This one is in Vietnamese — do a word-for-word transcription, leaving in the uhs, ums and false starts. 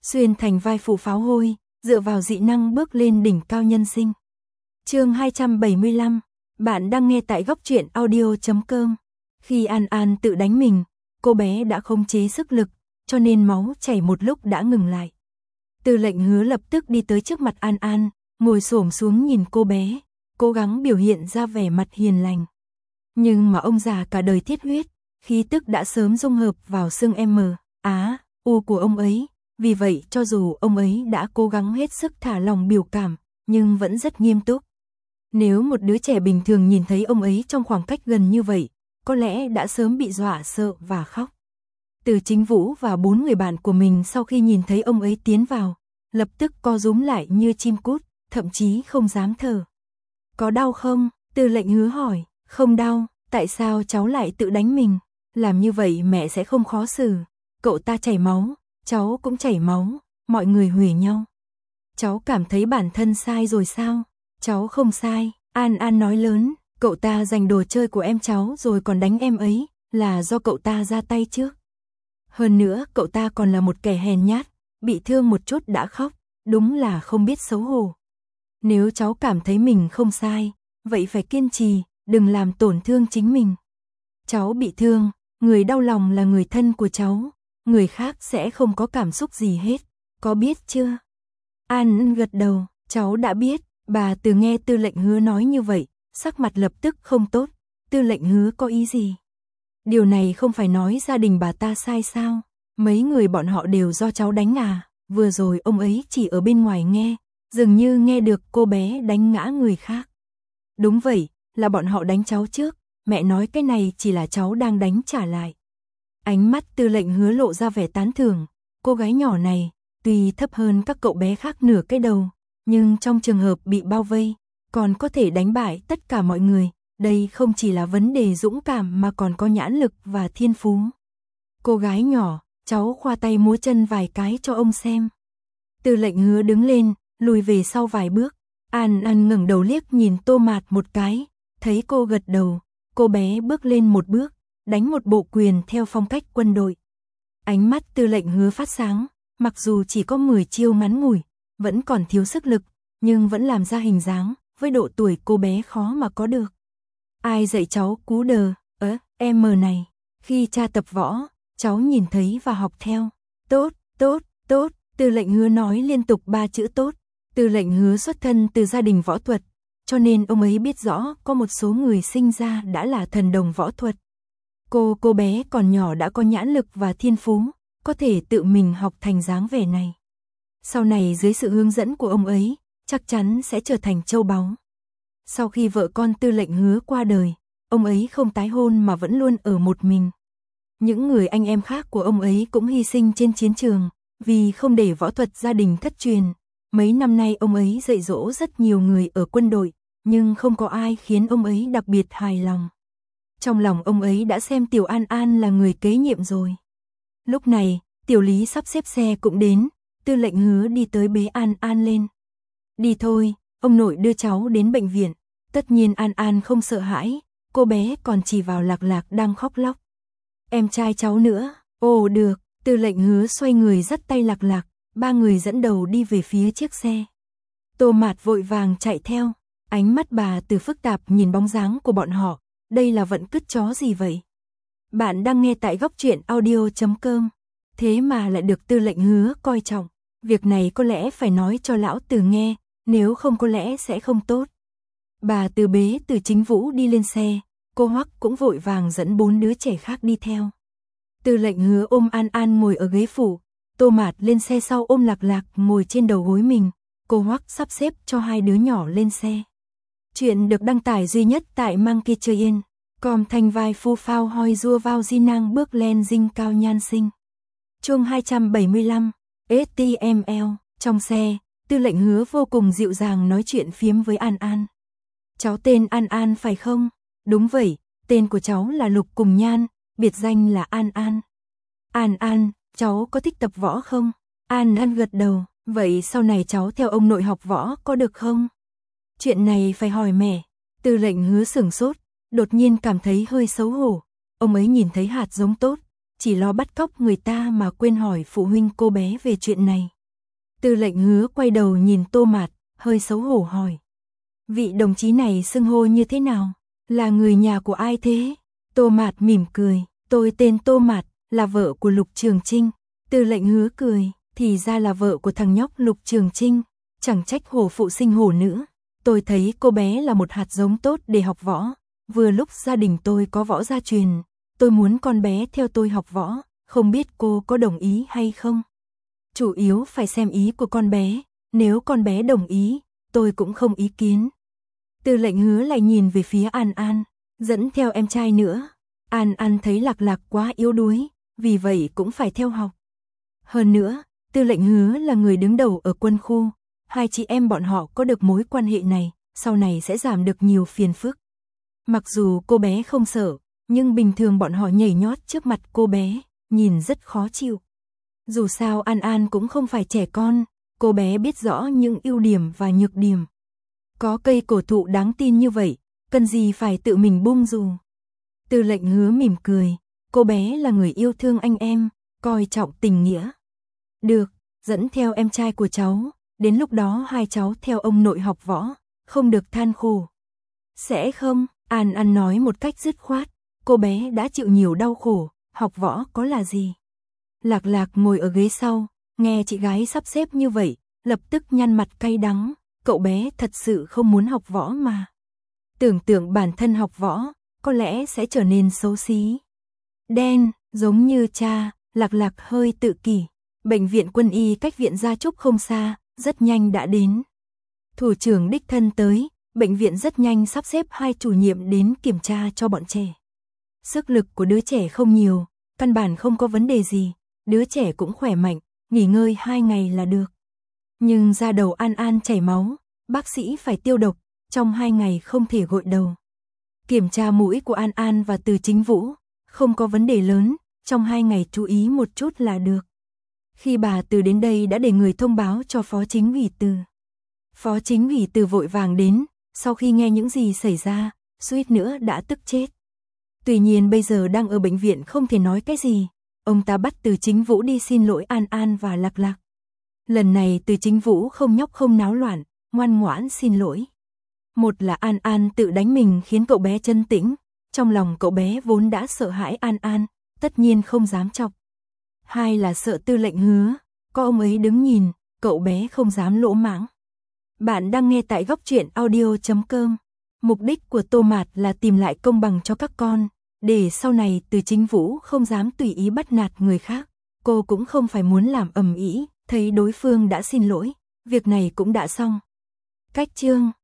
xuyên thành vai phụ pháo hôi, dựa vào dị năng bước lên đỉnh cao nhân sinh. Chương hai trăm bảy mươi lăm, bạn đang nghe tại góc truyện audio chấm com. Khi An An tự đánh mình, cô bé đã khống chế sức lực, cho nên máu chảy một lúc đã ngừng lại. Tư lệnh Hứa lập tức đi tới trước mặt An An, ngồi xổm xuống nhìn cô bé, cố gắng biểu hiện ra vẻ mặt hiền lành. Nhưng mà ông già cả đời thiết huyết, khí tức đã sớm dung hợp vào xương M, Á, U của ông ấy, vì vậy cho dù ông ấy đã cố gắng hết sức thả lòng biểu cảm, nhưng vẫn rất nghiêm túc. Nếu một đứa trẻ bình thường nhìn thấy ông ấy trong khoảng cách gần như vậy, có lẽ đã sớm bị dọa sợ và khóc. Từ Chính Vũ và bốn người bạn của mình sau khi nhìn thấy ông ấy tiến vào, lập tức co rúm lại như chim cút, thậm chí không dám thở. Có đau không? Tư lệnh Hứa hỏi. Không đau, tại sao cháu lại tự đánh mình? Làm như vậy mẹ sẽ không khó xử. Cậu ta chảy máu, cháu cũng chảy máu, mọi người huề nhau. Cháu cảm thấy bản thân sai rồi sao? Cháu không sai, An An nói lớn, cậu ta giành đồ chơi của em cháu rồi còn đánh em ấy, là do cậu ta ra tay trước. Hơn nữa cậu ta còn là một kẻ hèn nhát, bị thương một chút đã khóc, đúng là không biết xấu hổ. Nếu cháu cảm thấy mình không sai, vậy phải kiên trì, đừng làm tổn thương chính mình. Cháu bị thương, người đau lòng là người thân của cháu, người khác sẽ không có cảm xúc gì hết, có biết chưa? An gật đầu, cháu đã biết. Bà Từ nghe Tư lệnh Hứa nói như vậy, sắc mặt lập tức không tốt. Tư lệnh Hứa có ý gì? Điều này không phải nói gia đình bà ta sai sao? Mấy người bọn họ đều do cháu đánh à? Vừa rồi ông ấy chỉ ở bên ngoài nghe, dường như nghe được cô bé đánh ngã người khác. Đúng vậy, là bọn họ đánh cháu trước, mẹ nói cái này chỉ là cháu đang đánh trả lại. Ánh mắt Tư lệnh Hứa lộ ra vẻ tán thưởng, cô gái nhỏ này, tuy thấp hơn các cậu bé khác nửa cái đầu, nhưng trong trường hợp bị bao vây, còn có thể đánh bại tất cả mọi người, đây không chỉ là vấn đề dũng cảm mà còn có nhãn lực và thiên phú. Cô gái nhỏ, cháu khoa tay múa chân vài cái cho ông xem. Tư lệnh Hứa đứng lên, lùi về sau vài bước, An An ngẩng đầu liếc nhìn Tô Mạt một cái, thấy cô gật đầu, cô bé bước lên một bước, đánh một bộ quyền theo phong cách quân đội. Ánh mắt Tư lệnh Hứa phát sáng, mặc dù chỉ có mười chiêu ngắn ngủi, vẫn còn thiếu sức lực, nhưng vẫn làm ra hình dáng, với độ tuổi cô bé khó mà có được. Ai dạy cháu cú đờ, ớ, em mờ này, khi cha tập võ, cháu nhìn thấy và học theo. Tốt, tốt, tốt, Tư lệnh Hứa nói liên tục ba chữ tốt. Tư lệnh Hứa xuất thân từ gia đình võ thuật, cho nên ông ấy biết rõ có một số người sinh ra đã là thần đồng võ thuật. Cô cô bé còn nhỏ đã có nhãn lực và thiên phú, có thể tự mình học thành dáng vẻ này. Sau này dưới sự hướng dẫn của ông ấy, chắc chắn sẽ trở thành châu báu. Sau khi vợ con Tư lệnh Hứa qua đời, ông ấy không tái hôn mà vẫn luôn ở một mình. Những người anh em khác của ông ấy cũng hy sinh trên chiến trường, vì không để võ thuật gia đình thất truyền. Mấy năm nay ông ấy dạy dỗ rất nhiều người ở quân đội, nhưng không có ai khiến ông ấy đặc biệt hài lòng. Trong lòng ông ấy đã xem Tiểu An An là người kế nhiệm rồi. Lúc này, Tiểu Lý sắp xếp xe cũng đến, Tư lệnh Hứa đi tới bế An An lên. Đi thôi, ông nội đưa cháu đến bệnh viện. Tất nhiên An An không sợ hãi, cô bé còn chỉ vào Lạc Lạc đang khóc lóc. Em trai cháu nữa, ồ được, Tư lệnh Hứa xoay người dắt tay Lạc Lạc, ba người dẫn đầu đi về phía chiếc xe. Tô Mạt vội vàng chạy theo, ánh mắt bà Từ phức tạp nhìn bóng dáng của bọn họ, đây là vận cứt chó gì vậy? Bạn đang nghe tại góc truyện audio chấm com, thế mà lại được Tư lệnh Hứa coi trọng, việc này có lẽ phải nói cho lão Từ nghe, nếu không có lẽ sẽ không tốt. Bà Từ bế Từ Chính Vũ đi lên xe, cô Hoắc cũng vội vàng dẫn bốn đứa trẻ khác đi theo. Tư lệnh Hứa ôm An An ngồi ở ghế phụ, Tô Mạt lên xe sau ôm Lạc Lạc ngồi trên đầu gối mình, cô Hoắc sắp xếp cho hai đứa nhỏ lên xe. Chuyện được đăng tải duy nhất tại Monkey Chơi Yên, com thành vai phu phao hoi rua vào di năng bước lên dinh cao nhan sinh. Chương hai trăm bảy mươi lăm, ét tê em lờ, trong xe, Tư lệnh Hứa vô cùng dịu dàng nói chuyện phiếm với An An. Cháu tên An An phải không? Đúng vậy, tên của cháu là Lục Cùng Nhan, biệt danh là An An. An An, cháu có thích tập võ không? An An gật đầu, vậy sau này cháu theo ông nội học võ có được không? Chuyện này phải hỏi mẹ. Tư lệnh Hứa sửng sốt, đột nhiên cảm thấy hơi xấu hổ. Ông ấy nhìn thấy hạt giống tốt, chỉ lo bắt cóc người ta mà quên hỏi phụ huynh cô bé về chuyện này. Tư lệnh Hứa quay đầu nhìn Tô Mạt, hơi xấu hổ hỏi. Vị đồng chí này xưng hô như thế nào? Là người nhà của ai thế? Tô Mạt mỉm cười, tôi tên Tô Mạt, là vợ của Lục Trường Trinh. Tư lệnh Hứa cười, thì ra là vợ của thằng nhóc Lục Trường Trinh, chẳng trách hổ phụ sinh hổ nữ. Tôi thấy cô bé là một hạt giống tốt để học võ, vừa lúc gia đình tôi có võ gia truyền, tôi muốn con bé theo tôi học võ, không biết cô có đồng ý hay không? Chủ yếu phải xem ý của con bé, nếu con bé đồng ý, tôi cũng không ý kiến. Tư lệnh Hứa lại nhìn về phía An An, dẫn theo em trai nữa. An An thấy Lạc Lạc quá yếu đuối, vì vậy cũng phải theo học. Hơn nữa, Tư lệnh Hứa là người đứng đầu ở quân khu, hai chị em bọn họ có được mối quan hệ này, sau này sẽ giảm được nhiều phiền phức. Mặc dù cô bé không sợ, nhưng bình thường bọn họ nhảy nhót trước mặt cô bé, nhìn rất khó chịu. Dù sao An An cũng không phải trẻ con, cô bé biết rõ những ưu điểm và nhược điểm. Có cây cổ thụ đáng tin như vậy, cần gì phải tự mình bung dù. Tư lệnh Hứa mỉm cười, cô bé là người yêu thương anh em, coi trọng tình nghĩa. Được, dẫn theo em trai của cháu, đến lúc đó hai cháu theo ông nội học võ, không được than khổ. Sẽ không, An An nói một cách dứt khoát, cô bé đã chịu nhiều đau khổ, học võ có là gì. Lạc Lạc ngồi ở ghế sau, nghe chị gái sắp xếp như vậy, lập tức nhăn mặt cay đắng, cậu bé thật sự không muốn học võ mà. Tưởng tượng bản thân học võ, có lẽ sẽ trở nên xấu xí. Đen, giống như cha, Lạc Lạc hơi tự kỷ. Bệnh viện quân y cách viện Gia Trúc không xa, rất nhanh đã đến. Thủ trưởng đích thân tới, bệnh viện rất nhanh sắp xếp hai chủ nhiệm đến kiểm tra cho bọn trẻ. Sức lực của đứa trẻ không nhiều, căn bản không có vấn đề gì, đứa trẻ cũng khỏe mạnh, nghỉ ngơi hai ngày là được. Nhưng da đầu An An chảy máu, bác sĩ phải tiêu độc, trong hai ngày không thể gội đầu. Kiểm tra mũi của An An và Từ Chính Vũ, không có vấn đề lớn, trong hai ngày chú ý một chút là được. Khi bà Từ đến đây đã để người thông báo cho Phó Chính ủy Từ. Phó Chính ủy Từ vội vàng đến, sau khi nghe những gì xảy ra, suýt nữa đã tức chết. Tuy nhiên bây giờ đang ở bệnh viện không thể nói cái gì, ông ta bắt Từ Chính Vũ đi xin lỗi An An và Lạc Lạc. Lần này Từ Chính Vũ không nhóc không náo loạn, ngoan ngoãn xin lỗi. Một là An An tự đánh mình khiến cậu bé chân tĩnh, trong lòng cậu bé vốn đã sợ hãi An An, tất nhiên không dám chọc. Hai là sợ Tư lệnh Hứa, có ông ấy đứng nhìn, cậu bé không dám lỗ mãng. Bạn đang nghe tại góc truyện audio chấm com. Mục đích của Tô Mạt là tìm lại công bằng cho các con, để sau này Từ Chính Vũ không dám tùy ý bắt nạt người khác. Cô cũng không phải muốn làm ầm ĩ, thấy đối phương đã xin lỗi, việc này cũng đã xong. Cách chương